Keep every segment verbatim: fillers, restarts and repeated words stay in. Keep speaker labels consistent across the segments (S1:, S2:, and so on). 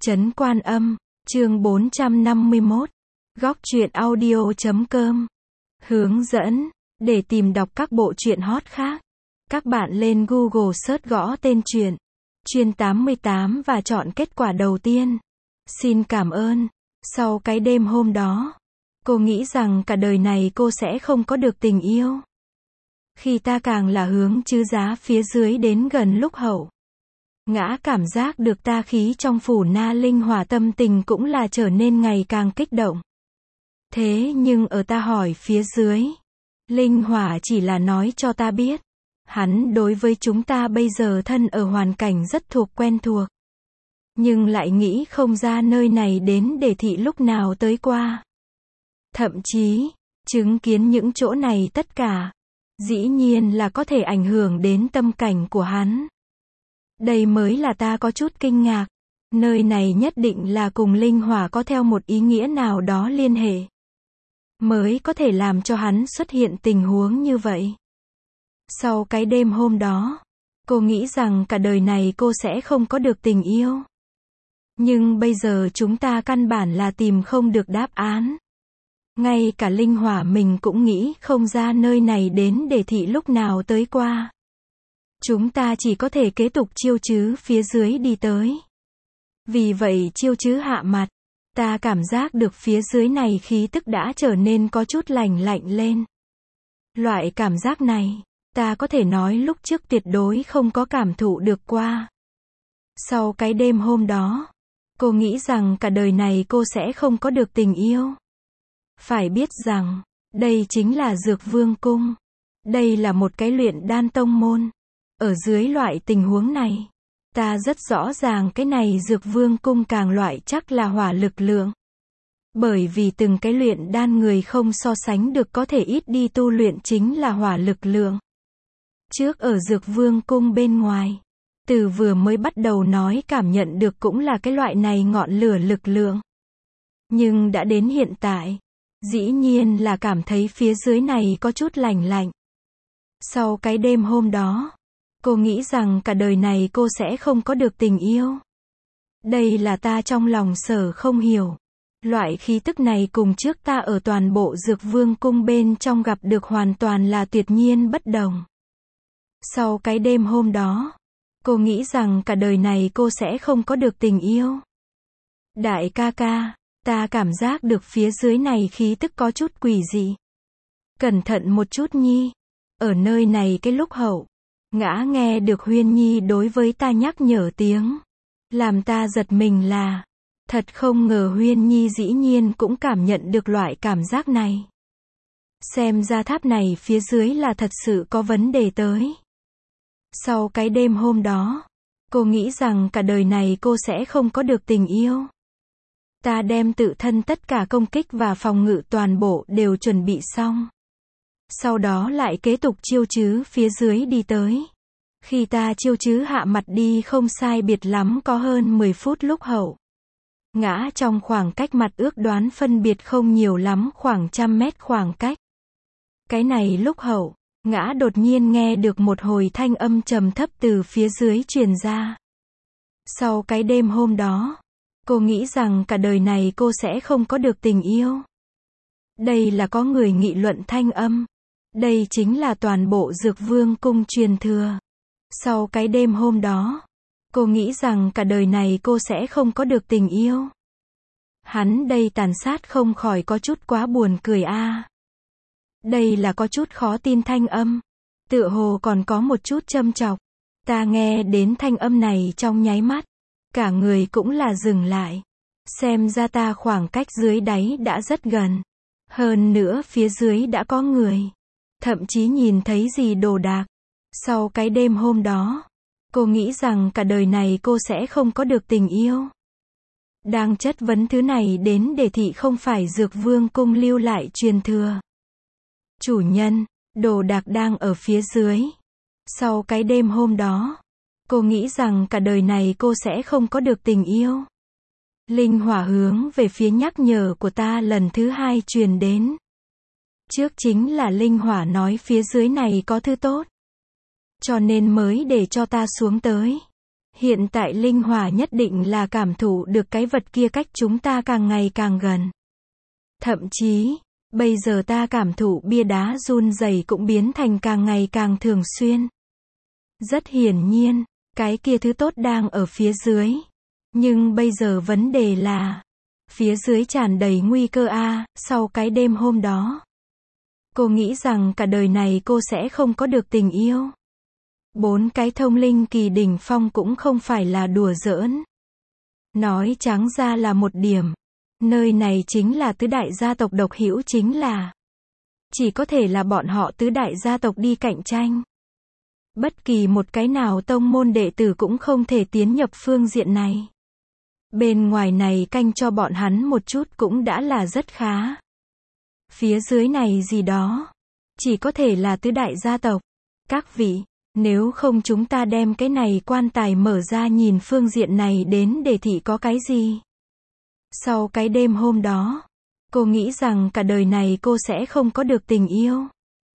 S1: Trấn Quan Âm, chương bốn trăm năm mươi mốt, góc truyện audio chấm com. Hướng dẫn, để tìm đọc các bộ truyện hot khác, các bạn lên Google search gõ tên truyện, Chuyên tám mươi tám và chọn kết quả đầu tiên. Xin cảm ơn. Sau cái đêm hôm đó, cô nghĩ rằng cả đời này cô sẽ không có được tình yêu. Khi ta càng là hướng chư giá phía dưới đến gần lúc hậu, ngã cảm giác được ta khí trong phủ na linh hỏa, tâm tình cũng là trở nên ngày càng kích động. Thế nhưng ở ta hỏi phía dưới, linh hỏa chỉ là nói cho ta biết, hắn đối với chúng ta bây giờ thân ở hoàn cảnh rất thuộc quen thuộc, nhưng lại nghĩ không ra nơi này đến để thị lúc nào tới qua. Thậm chí, chứng kiến những chỗ này tất cả, dĩ nhiên là có thể ảnh hưởng đến tâm cảnh của hắn. Đây mới là ta có chút kinh ngạc. Nơi này nhất định là cùng linh hỏa có theo một ý nghĩa nào đó liên hệ, mới có thể làm cho hắn xuất hiện tình huống như vậy. Sau cái đêm hôm đó, cô nghĩ rằng cả đời này cô sẽ không có được tình yêu. Nhưng bây giờ chúng ta căn bản là tìm không được đáp án. Ngay cả linh hỏa mình cũng nghĩ không ra nơi này đến để thị lúc nào tới qua. Chúng ta chỉ có thể kế tục chiêu chứ phía dưới đi tới. Vì vậy chiêu chứ hạ mặt, ta cảm giác được phía dưới này khí tức đã trở nên có chút lành lạnh lên. Loại cảm giác này, ta có thể nói lúc trước tuyệt đối không có cảm thụ được qua. Sau cái đêm hôm đó, cô nghĩ rằng cả đời này cô sẽ không có được tình yêu. Phải biết rằng, đây chính là Dược Vương Cung. Đây là một cái luyện đan tông môn. Ở dưới loại tình huống này, ta rất rõ ràng cái này Dược Vương Cung càng loại chắc là hỏa lực lượng. Bởi vì từng cái luyện đan người không so sánh được có thể ít đi tu luyện chính là hỏa lực lượng. Trước ở Dược Vương Cung bên ngoài, từ vừa mới bắt đầu nói cảm nhận được cũng là cái loại này ngọn lửa lực lượng. Nhưng đã đến hiện tại, dĩ nhiên là cảm thấy phía dưới này có chút lành lạnh. Sau cái đêm hôm đó, cô nghĩ rằng cả đời này cô sẽ không có được tình yêu. Đây là ta trong lòng sở không hiểu. Loại khí tức này cùng trước ta ở toàn bộ Dược Vương Cung bên trong gặp được hoàn toàn là tuyệt nhiên bất đồng. Sau cái đêm hôm đó, cô nghĩ rằng cả đời này cô sẽ không có được tình yêu. Đại ca ca, ta cảm giác được phía dưới này khí tức có chút quỷ dị. Cẩn thận một chút nhi. Ở nơi này cái lúc hậu, ngã nghe được Huyên Nhi đối với ta nhắc nhở tiếng. Làm ta giật mình là, thật không ngờ Huyên Nhi dĩ nhiên cũng cảm nhận được loại cảm giác này. Xem ra tháp này phía dưới là thật sự có vấn đề tới. Sau cái đêm hôm đó, cô nghĩ rằng cả đời này cô sẽ không có được tình yêu. Ta đem tự thân tất cả công kích và phòng ngự toàn bộ đều chuẩn bị xong. Sau đó lại kế tục chiêu chứ phía dưới đi tới. Khi ta chiêu chứ hạ mặt đi không sai biệt lắm có hơn mười phút lúc hậu. Ngã trong khoảng cách mặt ước đoán phân biệt không nhiều lắm, khoảng trăm mét khoảng cách. Cái này lúc hậu, ngã đột nhiên nghe được một hồi thanh âm trầm thấp từ phía dưới truyền ra. Sau cái đêm hôm đó, cô nghĩ rằng cả đời này cô sẽ không có được tình yêu. Đây là có người nghị luận thanh âm. Đây chính là toàn bộ Dược Vương Cung truyền thừa. Sau cái đêm hôm đó, cô nghĩ rằng cả đời này cô sẽ không có được tình yêu. Hắn đây tàn sát không khỏi có chút quá buồn cười a. À. Đây là có chút khó tin thanh âm. Tựa hồ còn có một chút châm chọc. Ta nghe đến thanh âm này trong nháy mắt. Cả người cũng là dừng lại. Xem ra ta khoảng cách dưới đáy đã rất gần. Hơn nữa phía dưới đã có người. Thậm chí nhìn thấy gì đồ đạc. Sau cái đêm hôm đó, cô nghĩ rằng cả đời này cô sẽ không có được tình yêu. Đang chất vấn thứ này đến để thị không phải Dược Vương Cung lưu lại truyền thừa. Chủ nhân, đồ đạc đang ở phía dưới. Sau cái đêm hôm đó, cô nghĩ rằng cả đời này cô sẽ không có được tình yêu. Linh hỏa hướng về phía nhắc nhở của ta lần thứ hai truyền đến. Trước chính là linh hỏa nói phía dưới này có thứ tốt, cho nên mới để cho ta xuống tới. Hiện tại linh hỏa nhất định là cảm thụ được cái vật kia cách chúng ta càng ngày càng gần. Thậm chí, bây giờ ta cảm thụ bia đá run rẩy cũng biến thành càng ngày càng thường xuyên. Rất hiển nhiên, cái kia thứ tốt đang ở phía dưới. Nhưng bây giờ vấn đề là, phía dưới tràn đầy nguy cơ a. Sau cái đêm hôm đó, cô nghĩ rằng cả đời này cô sẽ không có được tình yêu. Bốn cái thông linh kỳ đỉnh phong cũng không phải là đùa giỡn. Nói trắng ra là một điểm. Nơi này chính là tứ đại gia tộc độc hữu, chính là chỉ có thể là bọn họ tứ đại gia tộc đi cạnh tranh. Bất kỳ một cái nào tông môn đệ tử cũng không thể tiến nhập phương diện này. Bên ngoài này canh cho bọn hắn một chút cũng đã là rất khá. Phía dưới này gì đó, chỉ có thể là tứ đại gia tộc. Các vị, nếu không chúng ta đem cái này quan tài mở ra nhìn phương diện này đến để thị có cái gì. Sau cái đêm hôm đó, cô nghĩ rằng cả đời này cô sẽ không có được tình yêu.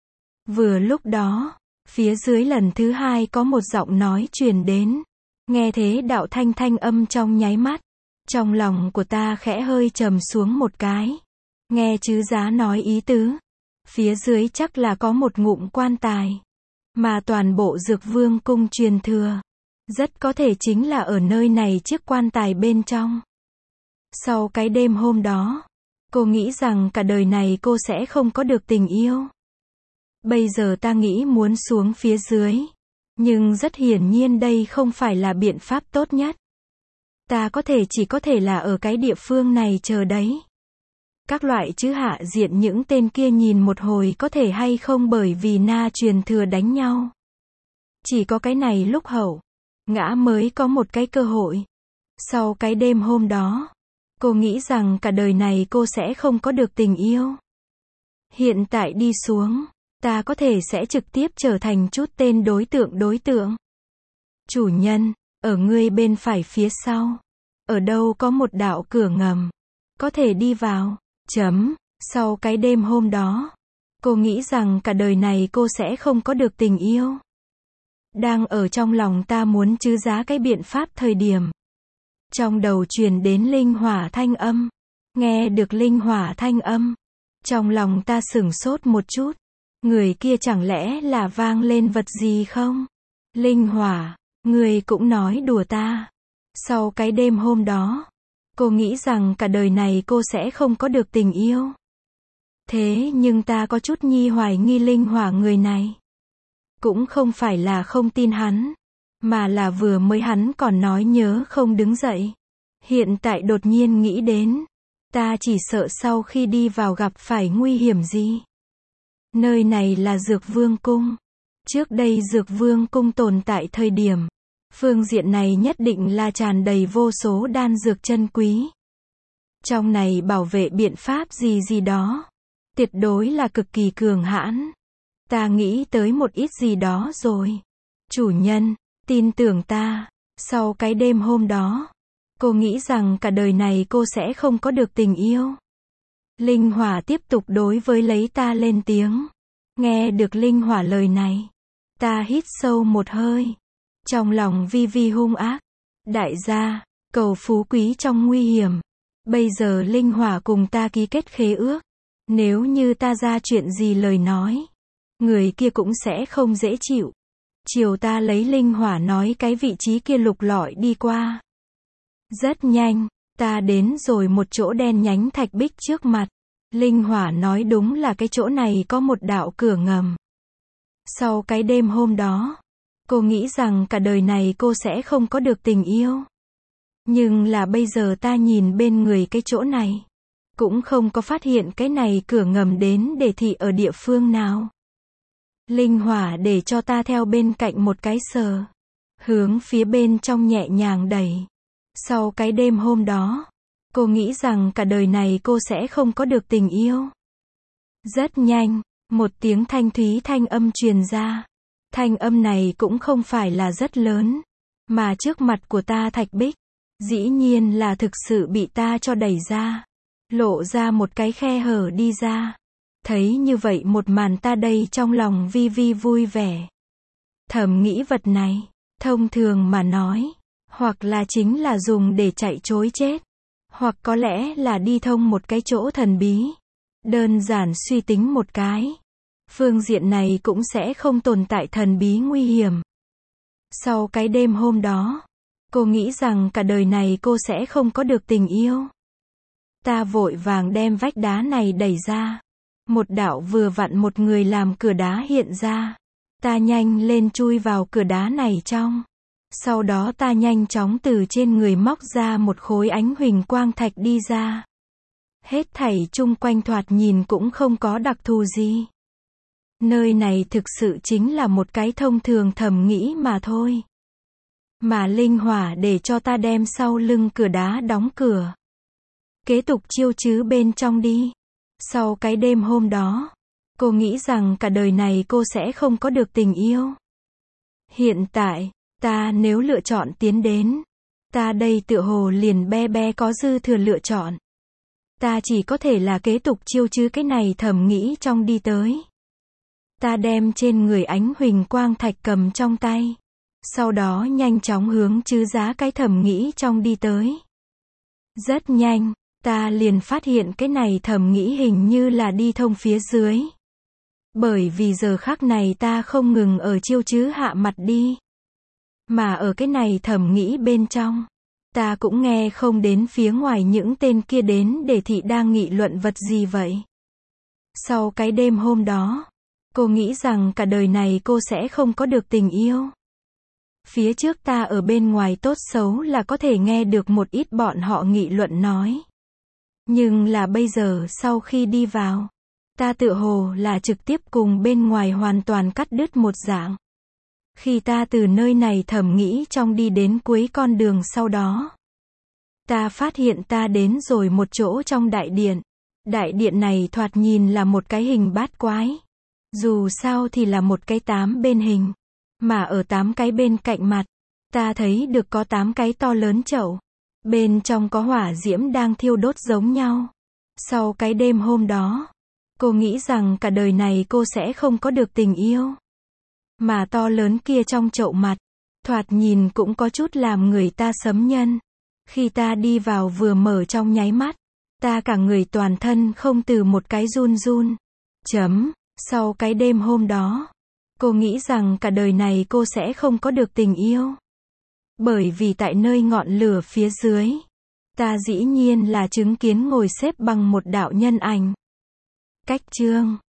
S1: Vừa lúc đó, phía dưới lần thứ hai có một giọng nói truyền đến. Nghe thế đạo thanh thanh âm trong nháy mắt. Trong lòng của ta khẽ hơi trầm xuống một cái. Nghe chứ giá nói ý tứ. Phía dưới chắc là có một ngụm quan tài. Mà toàn bộ Dược Vương cung truyền thừa. Rất có thể chính là ở nơi này chiếc quan tài bên trong. Sau cái đêm hôm đó, cô nghĩ rằng cả đời này cô sẽ không có được tình yêu. Bây giờ ta nghĩ muốn xuống phía dưới. Nhưng rất hiển nhiên đây không phải là biện pháp tốt nhất. Ta có thể chỉ có thể là ở cái địa phương này chờ đấy. Các loại chữ hạ diện những tên kia nhìn một hồi có thể hay không bởi vì na truyền thừa đánh nhau. Chỉ có cái này lúc hậu ngã mới có một cái cơ hội. Sau cái đêm hôm đó, cô nghĩ rằng cả đời này cô sẽ không có được tình yêu. Hiện tại đi xuống, ta có thể sẽ trực tiếp trở thành chút tên đối tượng đối tượng. Chủ nhân, ở ngươi bên phải phía sau. Ở đâu có một đạo cửa ngầm. Có thể đi vào. Chấm. Sau cái đêm hôm đó, cô nghĩ rằng cả đời này cô sẽ không có được tình yêu. Đang ở trong lòng ta muốn trứ giá cái biện pháp thời điểm. Trong đầu truyền đến linh hỏa thanh âm. Nghe được linh hỏa thanh âm. Trong lòng ta sửng sốt một chút. Người kia chẳng lẽ là vang lên vật gì không? Linh hỏa, người cũng nói đùa ta. Sau cái đêm hôm đó, cô nghĩ rằng cả đời này cô sẽ không có được tình yêu. Thế nhưng ta có chút nhi hoài nghi linh hỏa người này. Cũng không phải là không tin hắn, mà là vừa mới hắn còn nói nhớ không đứng dậy. Hiện tại đột nhiên nghĩ đến, ta chỉ sợ sau khi đi vào gặp phải nguy hiểm gì. Nơi này là Dược Vương cung. Trước đây Dược Vương cung tồn tại thời điểm, phương diện này nhất định là tràn đầy vô số đan dược chân quý. Trong này bảo vệ biện pháp gì gì đó, tuyệt đối là cực kỳ cường hãn. Ta nghĩ tới một ít gì đó rồi. Chủ nhân, tin tưởng ta. Sau cái đêm hôm đó, cô nghĩ rằng cả đời này cô sẽ không có được tình yêu. Linh hỏa tiếp tục đối với lấy ta lên tiếng. Nghe được linh hỏa lời này, ta hít sâu một hơi. Trong lòng vi vi hung ác. Đại gia, cầu phú quý trong nguy hiểm. Bây giờ linh hỏa cùng ta ký kết khế ước. Nếu như ta ra chuyện gì lời nói, người kia cũng sẽ không dễ chịu. Chiều ta lấy linh hỏa nói cái vị trí kia lục lọi đi qua. Rất nhanh, ta đến rồi một chỗ đen nhánh thạch bích trước mặt. Linh hỏa nói đúng là cái chỗ này có một đạo cửa ngầm. Sau cái đêm hôm đó, cô nghĩ rằng cả đời này cô sẽ không có được tình yêu. Nhưng là bây giờ ta nhìn bên người cái chỗ này, cũng không có phát hiện cái này cửa ngầm đến để thị ở địa phương nào. Linh hỏa để cho ta theo bên cạnh một cái sờ. Hướng phía bên trong nhẹ nhàng đẩy. Sau cái đêm hôm đó, cô nghĩ rằng cả đời này cô sẽ không có được tình yêu. Rất nhanh, một tiếng thanh thúy thanh âm truyền ra. Thanh âm này cũng không phải là rất lớn, mà trước mặt của ta thạch bích, dĩ nhiên là thực sự bị ta cho đẩy ra. Lộ ra một cái khe hở đi ra. Thấy như vậy một màn ta đây trong lòng vi vi vui vẻ. Thầm nghĩ vật này, thông thường mà nói, Hoặc là chính là dùng để chạy trối chết. Hoặc có lẽ là đi thông một cái chỗ thần bí. Đơn giản suy tính một cái. Phương diện này cũng sẽ không tồn tại thần bí nguy hiểm. Sau cái đêm hôm đó, cô nghĩ rằng cả đời này cô sẽ không có được tình yêu. Ta vội vàng đem vách đá này đẩy ra. Một đạo vừa vặn một người làm cửa đá hiện ra. Ta nhanh lên chui vào cửa đá này trong. Sau đó ta nhanh chóng từ trên người móc ra một khối ánh huỳnh quang thạch đi ra. Hết thảy chung quanh thoạt nhìn cũng không có đặc thù gì. Nơi này thực sự chính là một cái thông thường thầm nghĩ mà thôi. Mà linh hỏa để cho ta đem sau lưng cửa đá đóng cửa. Kế tục chiêu chứ bên trong đi. Sau cái đêm hôm đó, cô nghĩ rằng cả đời này cô sẽ không có được tình yêu. Hiện tại, ta nếu lựa chọn tiến đến, ta đây tựa hồ liền be be có dư thừa lựa chọn. Ta chỉ có thể là kế tục chiêu chứ cái này thầm nghĩ trong đi tới. Ta đem trên người ánh huỳnh quang thạch cầm trong tay. Sau đó nhanh chóng hướng chứ giá cái thầm nghĩ trong đi tới. Rất nhanh, ta liền phát hiện cái này thầm nghĩ hình như là đi thông phía dưới. Bởi vì giờ khắc này ta không ngừng ở chiêu chứ hạ mặt đi. Mà ở cái này thầm nghĩ bên trong, ta cũng nghe không đến phía ngoài những tên kia đến để thị đang nghị luận vật gì vậy. Sau cái đêm hôm đó, cô nghĩ rằng cả đời này cô sẽ không có được tình yêu. Phía trước ta ở bên ngoài tốt xấu là có thể nghe được một ít bọn họ nghị luận nói. Nhưng là bây giờ sau khi đi vào, ta tựa hồ là trực tiếp cùng bên ngoài hoàn toàn cắt đứt một dạng. Khi ta từ nơi này thầm nghĩ trong đi đến cuối con đường sau đó, ta phát hiện ta đến rồi một chỗ trong đại điện. Đại điện này thoạt nhìn là một cái hình bát quái. Dù sao thì là một cái tám bên hình. Mà ở tám cái bên cạnh mặt, ta thấy được có tám cái to lớn chậu. Bên trong có hỏa diễm đang thiêu đốt giống nhau. Sau cái đêm hôm đó, cô nghĩ rằng cả đời này cô sẽ không có được tình yêu. Mà to lớn kia trong chậu mặt, thoạt nhìn cũng có chút làm người ta sấm nhân. Khi ta đi vào vừa mở trong nháy mắt, ta cả người toàn thân không từ một cái run run. Chấm, sau cái đêm hôm đó, cô nghĩ rằng cả đời này cô sẽ không có được tình yêu. Bởi vì tại nơi ngọn lửa phía dưới, ta dĩ nhiên là chứng kiến ngồi xếp bằng một đạo nhân ảnh. Cách chương